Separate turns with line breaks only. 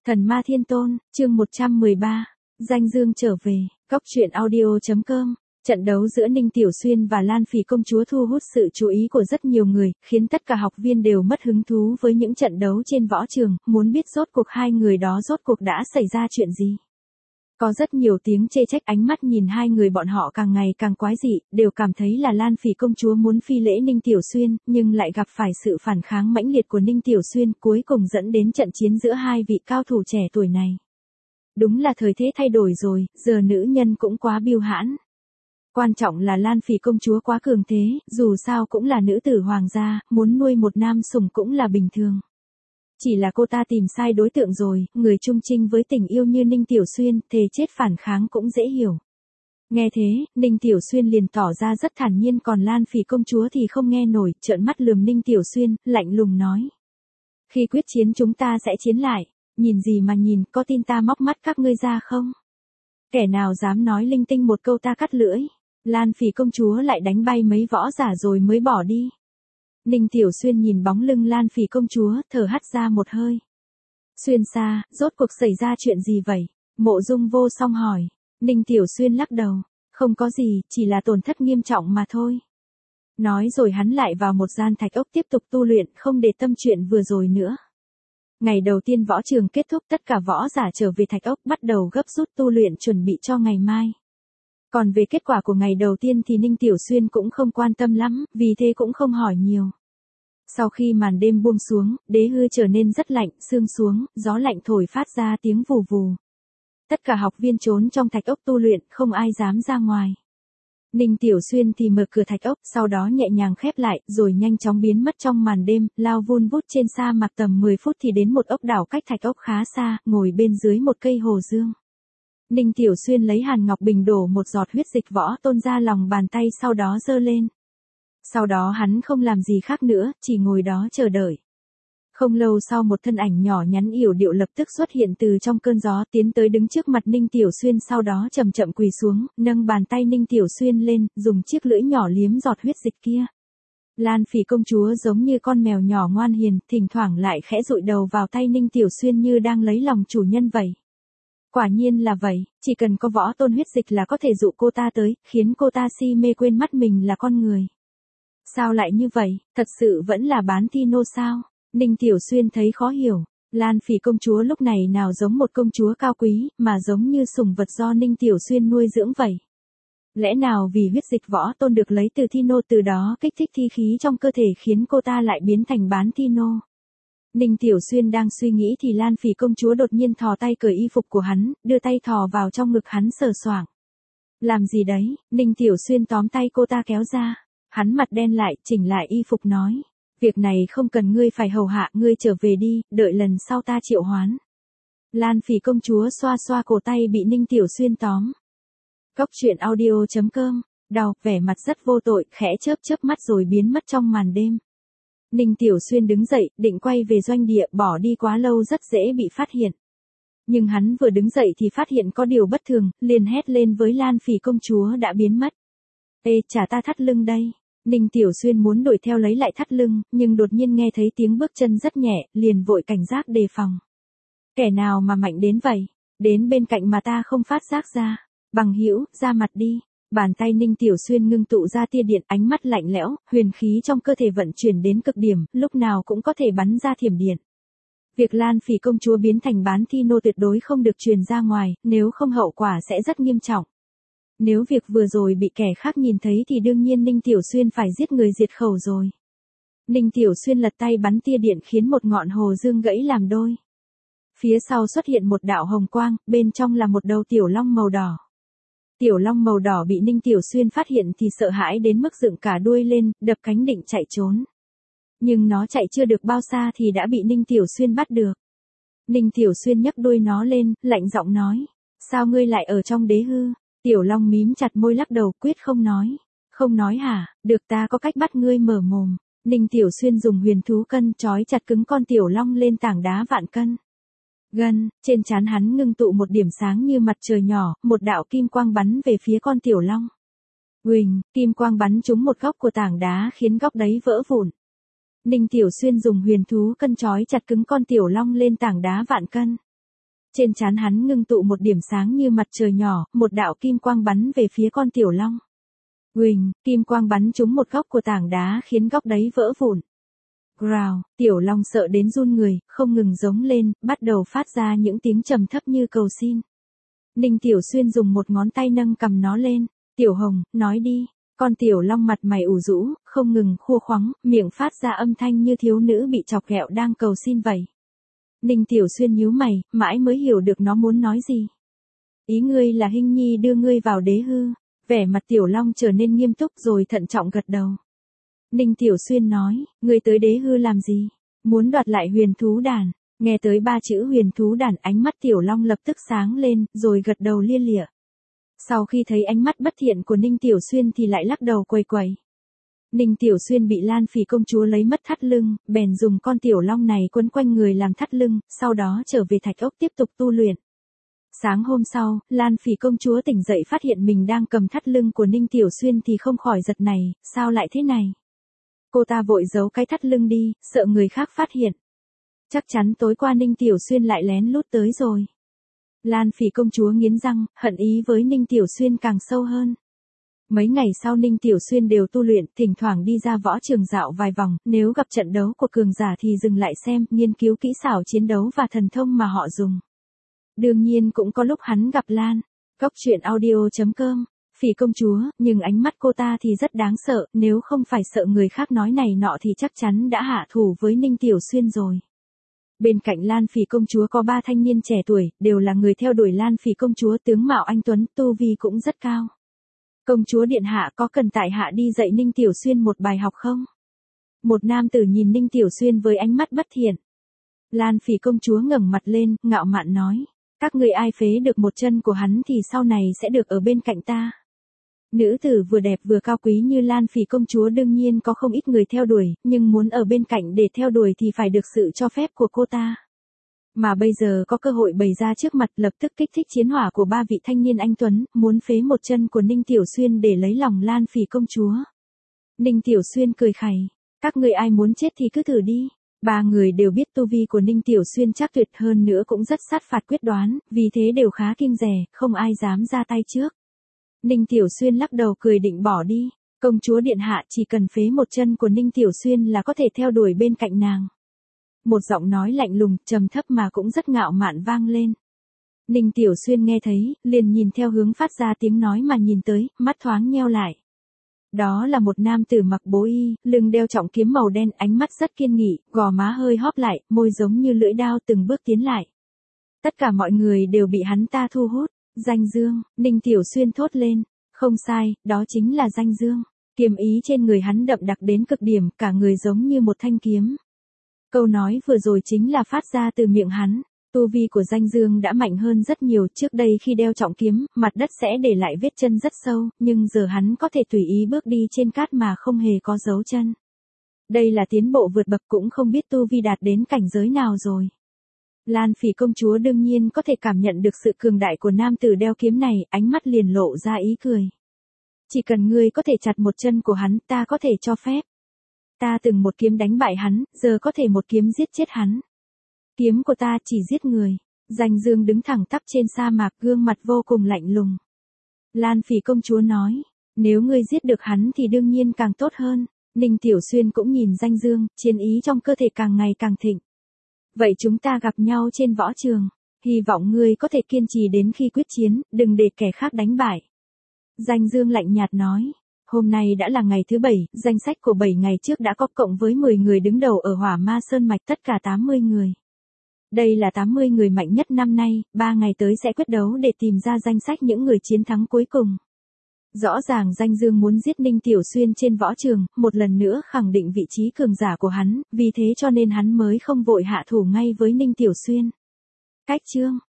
Thần ma thiên tôn, chương 113, danh dương trở về, Cóc truyện audio.com. Trận đấu giữa Ninh Tiểu Xuyên và Lan Phỉ công chúa thu hút sự chú ý của rất nhiều người, khiến tất cả học viên đều mất hứng thú với những trận đấu trên võ trường, muốn biết rốt cuộc hai người đó rốt cuộc đã xảy ra chuyện gì. Có rất nhiều tiếng chê trách, ánh mắt nhìn hai người bọn họ càng ngày càng quái dị, đều cảm thấy là Lan Phỉ công chúa muốn phi lễ Ninh Tiểu Xuyên, nhưng lại gặp phải sự phản kháng mãnh liệt của Ninh Tiểu Xuyên, cuối cùng dẫn đến trận chiến giữa hai vị cao thủ trẻ tuổi này. Đúng là thời thế thay đổi rồi, giờ nữ nhân cũng quá biêu hãn. Quan trọng là Lan Phỉ công chúa quá cường thế, dù sao cũng là nữ tử hoàng gia, muốn nuôi một nam sủng cũng là bình thường. Chỉ là cô ta tìm sai đối tượng rồi, người chung chinh với tình yêu như Ninh Tiểu Xuyên, thề chết phản kháng cũng dễ hiểu. Nghe thế, Ninh Tiểu Xuyên liền tỏ ra rất thản nhiên, còn Lan Phỉ công chúa thì không nghe nổi, trợn mắt lườm Ninh Tiểu Xuyên, lạnh lùng nói. Khi quyết chiến chúng ta sẽ chiến lại, nhìn gì mà nhìn, có tin ta móc mắt các ngươi ra không? Kẻ nào dám nói linh tinh một câu ta cắt lưỡi. Lan Phỉ công chúa lại đánh bay mấy võ giả rồi mới bỏ đi. Ninh Tiểu Xuyên nhìn bóng lưng Lan Phỉ công chúa, thở hắt ra một hơi. Xuyên xa, rốt cuộc xảy ra chuyện gì vậy? Mộ Dung Vô Song hỏi. Ninh Tiểu Xuyên lắc đầu. Không có gì, chỉ là tổn thất nghiêm trọng mà thôi. Nói rồi hắn lại vào một gian thạch ốc tiếp tục tu luyện, không để tâm chuyện vừa rồi nữa. Ngày đầu tiên võ trường kết thúc, tất cả võ giả trở về thạch ốc bắt đầu gấp rút tu luyện chuẩn bị cho ngày mai. Còn về kết quả của ngày đầu tiên thì Ninh Tiểu Xuyên cũng không quan tâm lắm, vì thế cũng không hỏi nhiều. Sau khi màn đêm buông xuống, đế hư trở nên rất lạnh, sương xuống, gió lạnh thổi phát ra tiếng vù vù. Tất cả học viên trốn trong thạch ốc tu luyện, không ai dám ra ngoài. Ninh Tiểu Xuyên thì mở cửa thạch ốc, sau đó nhẹ nhàng khép lại, rồi nhanh chóng biến mất trong màn đêm, lao vun vút trên sa mạc tầm 10 phút thì đến một ốc đảo cách thạch ốc khá xa, ngồi bên dưới một cây hồ dương. Ninh Tiểu Xuyên lấy hàn ngọc bình đổ một giọt huyết dịch võ tôn ra lòng bàn tay, sau đó giơ lên. Sau đó hắn không làm gì khác nữa, chỉ ngồi đó chờ đợi. Không lâu sau một thân ảnh nhỏ nhắn yểu điệu lập tức xuất hiện từ trong cơn gió, tiến tới đứng trước mặt Ninh Tiểu Xuyên, sau đó chậm chậm quỳ xuống, nâng bàn tay Ninh Tiểu Xuyên lên, dùng chiếc lưỡi nhỏ liếm giọt huyết dịch kia. Lan Phỉ công chúa giống như con mèo nhỏ ngoan hiền, thỉnh thoảng lại khẽ dụi đầu vào tay Ninh Tiểu Xuyên như đang lấy lòng chủ nhân vậy. Quả nhiên là vậy, chỉ cần có võ tôn huyết dịch là có thể dụ cô ta tới, khiến cô ta si mê quên mất mình là con người. Sao lại như vậy, thật sự vẫn là bán thi nô sao? Ninh Tiểu Xuyên thấy khó hiểu, Lan Phỉ công chúa lúc này nào giống một công chúa cao quý, mà giống như sủng vật do Ninh Tiểu Xuyên nuôi dưỡng vậy. Lẽ nào vì huyết dịch võ tôn được lấy từ thi nô, từ đó kích thích thi khí trong cơ thể khiến cô ta lại biến thành bán thi nô? Ninh Tiểu Xuyên đang suy nghĩ thì Lan Phỉ công chúa đột nhiên thò tay cởi y phục của hắn, đưa tay thò vào trong ngực hắn sờ soạng. Làm gì đấy? Ninh Tiểu Xuyên tóm tay cô ta kéo ra. Hắn mặt đen lại, chỉnh lại y phục nói. Việc này không cần ngươi phải hầu hạ, ngươi trở về đi, đợi lần sau ta triệu hoán. Lan Phỉ công chúa xoa xoa cổ tay bị Ninh Tiểu Xuyên tóm. Cóc truyện audio.com, đau, vẻ mặt rất vô tội, khẽ chớp chớp mắt rồi biến mất trong màn đêm. Ninh Tiểu Xuyên đứng dậy, định quay về doanh địa, bỏ đi quá lâu rất dễ bị phát hiện. Nhưng hắn vừa đứng dậy thì phát hiện có điều bất thường, liền hét lên với Lan Phỉ công chúa đã biến mất. Ê, trả ta thắt lưng đây. Ninh Tiểu Xuyên muốn đuổi theo lấy lại thắt lưng, nhưng đột nhiên nghe thấy tiếng bước chân rất nhẹ, liền vội cảnh giác đề phòng. Kẻ nào mà mạnh đến vậy? Đến bên cạnh mà ta không phát giác ra. Bằng hữu, ra mặt đi. Bàn tay Ninh Tiểu Xuyên ngưng tụ ra tia điện, ánh mắt lạnh lẽo, huyền khí trong cơ thể vận chuyển đến cực điểm, lúc nào cũng có thể bắn ra thiểm điện. Việc Lan Phỉ công chúa biến thành bán thi nô tuyệt đối không được truyền ra ngoài, nếu không hậu quả sẽ rất nghiêm trọng. Nếu việc vừa rồi bị kẻ khác nhìn thấy thì đương nhiên Ninh Tiểu Xuyên phải giết người diệt khẩu rồi. Ninh Tiểu Xuyên lật tay bắn tia điện khiến một ngọn hồ dương gãy làm đôi. Phía sau xuất hiện một đạo hồng quang, bên trong là một đầu tiểu long màu đỏ. Tiểu long màu đỏ bị Ninh Tiểu Xuyên phát hiện thì sợ hãi đến mức dựng cả đuôi lên, đập cánh định chạy trốn. Nhưng nó chạy chưa được bao xa thì đã bị Ninh Tiểu Xuyên bắt được. Ninh Tiểu Xuyên nhấc đuôi nó lên, lạnh giọng nói. Sao ngươi lại ở trong đế hư? Tiểu long mím chặt môi lắc đầu, quyết không nói. Không nói hả? Được, ta có cách bắt ngươi mở mồm. Ninh Tiểu Xuyên dùng huyền thú cân trói chặt cứng con tiểu long lên tảng đá vạn cân. Gần, trên trán hắn ngưng tụ một điểm sáng như mặt trời nhỏ, một đạo kim quang bắn về phía con tiểu long. Huỳnh, kim quang bắn trúng một góc của tảng đá khiến góc đấy vỡ vụn. Ninh Tiểu Xuyên dùng huyền thú cân trói chặt cứng con tiểu long lên tảng đá vạn cân. Trên trán hắn ngưng tụ một điểm sáng như mặt trời nhỏ, một đạo kim quang bắn về phía con tiểu long. Huỳnh, kim quang bắn trúng một góc của tảng đá khiến góc đấy vỡ vụn. Growl, tiểu long sợ đến run người, không ngừng giống lên, bắt đầu phát ra những tiếng trầm thấp như cầu xin. Ninh Tiểu Xuyên dùng một ngón tay nâng cầm nó lên. Tiểu Hồng, nói đi. Con tiểu long mặt mày ủ rũ, không ngừng khua khoắng, miệng phát ra âm thanh như thiếu nữ bị chọc ghẹo đang cầu xin vậy. Ninh Tiểu Xuyên nhíu mày, mãi mới hiểu được nó muốn nói gì. Ý ngươi là Hinh Nhi đưa ngươi vào đế hư. Vẻ mặt tiểu long trở nên nghiêm túc rồi thận trọng gật đầu. Ninh Tiểu Xuyên nói, ngươi tới đế hư làm gì? Muốn đoạt lại huyền thú đàn. Nghe tới 3 chữ huyền thú đàn, ánh mắt tiểu long lập tức sáng lên, rồi gật đầu lia lịa. Sau khi thấy ánh mắt bất thiện của Ninh Tiểu Xuyên thì lại lắc đầu quầy quầy. Ninh Tiểu Xuyên bị Lan Phỉ công chúa lấy mất thắt lưng, bèn dùng con tiểu long này quấn quanh người làm thắt lưng, sau đó trở về thạch ốc tiếp tục tu luyện. Sáng hôm sau, Lan Phỉ công chúa tỉnh dậy phát hiện mình đang cầm thắt lưng của Ninh Tiểu Xuyên thì không khỏi giật này, sao lại thế này? Cô ta vội giấu cái thắt lưng đi, sợ người khác phát hiện. Chắc chắn tối qua Ninh Tiểu Xuyên lại lén lút tới rồi. Lan Phỉ công chúa nghiến răng, hận ý với Ninh Tiểu Xuyên càng sâu hơn. Mấy ngày sau Ninh Tiểu Xuyên đều tu luyện, thỉnh thoảng đi ra võ trường dạo vài vòng, nếu gặp trận đấu của cường giả thì dừng lại xem, nghiên cứu kỹ xảo chiến đấu và thần thông mà họ dùng. Đương nhiên cũng có lúc hắn gặp Lan. Góc truyện audio.com, Phỉ công chúa, nhưng ánh mắt cô ta thì rất đáng sợ, nếu không phải sợ người khác nói này nọ thì chắc chắn đã hạ thủ với Ninh Tiểu Xuyên rồi. Bên cạnh Lan Phỉ công chúa có 3 thanh niên trẻ tuổi, đều là người theo đuổi Lan Phỉ công chúa, tướng mạo anh tuấn, tu vi cũng rất cao. Công chúa điện hạ, có cần tại hạ đi dạy Ninh Tiểu Xuyên một bài học không? Một nam tử nhìn Ninh Tiểu Xuyên với ánh mắt bất thiện. Lan Phỉ công chúa ngẩng mặt lên, ngạo mạn nói, các người ai phế được một chân của hắn thì sau này sẽ được ở bên cạnh ta. Nữ tử vừa đẹp vừa cao quý như Lan Phỉ công chúa đương nhiên có không ít người theo đuổi, nhưng muốn ở bên cạnh để theo đuổi thì phải được sự cho phép của cô ta. Mà bây giờ có cơ hội bày ra trước mặt, lập tức kích thích chiến hỏa của 3 vị thanh niên anh tuấn, muốn phế một chân của Ninh Tiểu Xuyên để lấy lòng Lan Phỉ công chúa. Ninh Tiểu Xuyên cười khẩy, các người ai muốn chết thì cứ thử đi. 3 người đều biết tu vi của Ninh Tiểu Xuyên chắc tuyệt, hơn nữa cũng rất sát phạt quyết đoán, vì thế đều khá kiêng dè, không ai dám ra tay trước. Ninh Tiểu Xuyên lắc đầu cười định bỏ đi. Công chúa điện hạ, chỉ cần phế một chân của Ninh Tiểu Xuyên là có thể theo đuổi bên cạnh nàng. Một giọng nói lạnh lùng, trầm thấp mà cũng rất ngạo mạn vang lên. Ninh Tiểu Xuyên nghe thấy, liền nhìn theo hướng phát ra tiếng nói mà nhìn tới, mắt thoáng nheo lại. Đó là một nam tử mặc bố y, lưng đeo trọng kiếm màu đen, ánh mắt rất kiên nghị, gò má hơi hóp lại, môi giống như lưỡi dao từng bước tiến lại. Tất cả mọi người đều bị hắn ta thu hút. Danh Dương, Ninh Tiểu Xuyên thốt lên. Không sai, đó chính là Danh Dương. Kiếm ý trên người hắn đậm đặc đến cực điểm, cả người giống như một thanh kiếm. Câu nói vừa rồi chính là phát ra từ miệng hắn. Tu vi của Danh Dương đã mạnh hơn rất nhiều, trước đây khi đeo trọng kiếm, mặt đất sẽ để lại vết chân rất sâu, nhưng giờ hắn có thể tùy ý bước đi trên cát mà không hề có dấu chân. Đây là tiến bộ vượt bậc, cũng không biết tu vi đạt đến cảnh giới nào rồi. Lan Phỉ công chúa đương nhiên có thể cảm nhận được sự cường đại của nam tử đeo kiếm này, ánh mắt liền lộ ra ý cười. Chỉ cần ngươi có thể chặt một chân của hắn, ta có thể cho phép. Ta từng một kiếm đánh bại hắn, giờ có thể một kiếm giết chết hắn. Kiếm của ta chỉ giết người. Danh Dương đứng thẳng tắp trên sa mạc, gương mặt vô cùng lạnh lùng. Lan Phỉ công chúa nói, nếu ngươi giết được hắn thì đương nhiên càng tốt hơn. Ninh Tiểu Xuyên cũng nhìn Danh Dương, chiến ý trong cơ thể càng ngày càng thịnh. Vậy chúng ta gặp nhau trên võ trường. Hy vọng ngươi có thể kiên trì đến khi quyết chiến, đừng để kẻ khác đánh bại. Danh Dương lạnh nhạt nói. Hôm nay đã là ngày thứ 7, danh sách của 7 ngày trước đã có cộng với 10 người đứng đầu ở Hỏa Ma Sơn Mạch, tất cả 80 người. Đây là 80 người mạnh nhất năm nay, 3 ngày tới sẽ quyết đấu để tìm ra danh sách những người chiến thắng cuối cùng. Rõ ràng Danh Dương muốn giết Ninh Tiểu Xuyên trên võ trường, một lần nữa khẳng định vị trí cường giả của hắn, vì thế cho nên hắn mới không vội hạ thủ ngay với Ninh Tiểu Xuyên. Cách chương